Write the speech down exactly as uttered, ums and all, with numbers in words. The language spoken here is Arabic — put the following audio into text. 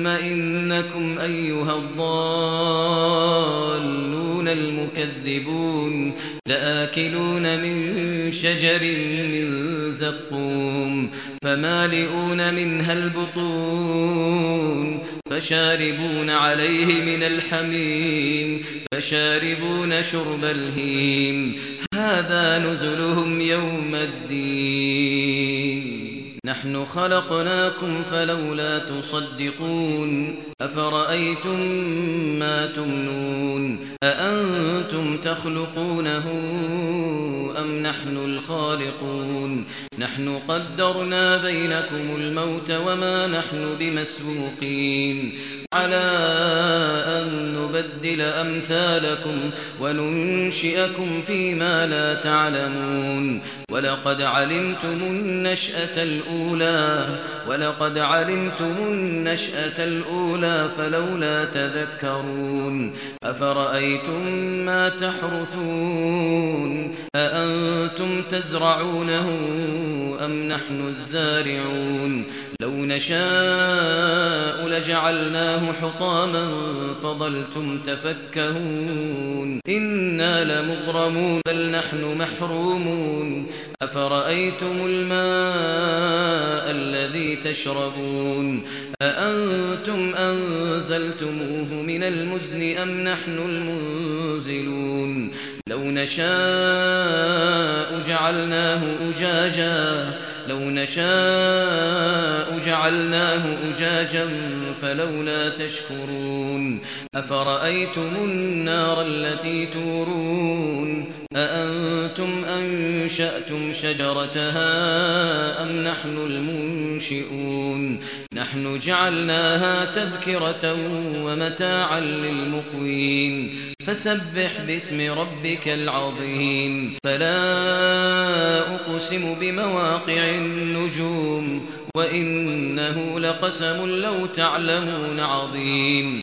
ثم إنكم أيها الضالون المكذبون لآكلون من شجر من زقوم فمالئون منها البطون فشاربون عليه من الحميم فشاربون شرب الهيم هذا نزلهم يوم الدين نحن خلقناكم فلولا تصدقون أفرأيتم ما تمنون أأنتم تخلقونه أم نحن الخالقون نحن قدرنا بينكم الموت وما نحن بمسبوقين على أن نبدل أمثالكم وننشئكم فيما لا تعلمون ولقد علمتم النشأة الأولى ولقد علمتم النشأة الأولى فلولا تذكرون أفرأيتم ما تحرثون أأنتم تزرعونه أم نحن الزارعون لو نشاء لجعلناه حطاما فظلتم تفكهون إنا لمغرمون بل نحن محرومون أفرأيتم الماء الذي تشربون أأنتم أنزلتموه من المزن أم نحن المنزلون لو نشاء جعلناه أجاجا لو نشاء جعلناه أجاجا فلولا تشكرون أفرأيتم النار التي تورون أأنتم أنشأتم شجرتها أم نحن المنشئون نحن جعلناها تذكرة ومتاعا للمقوين فسبح باسم ربك العظيم فلا أقسم بمواقع النجوم وإنه لقسم لو تعلمون عظيم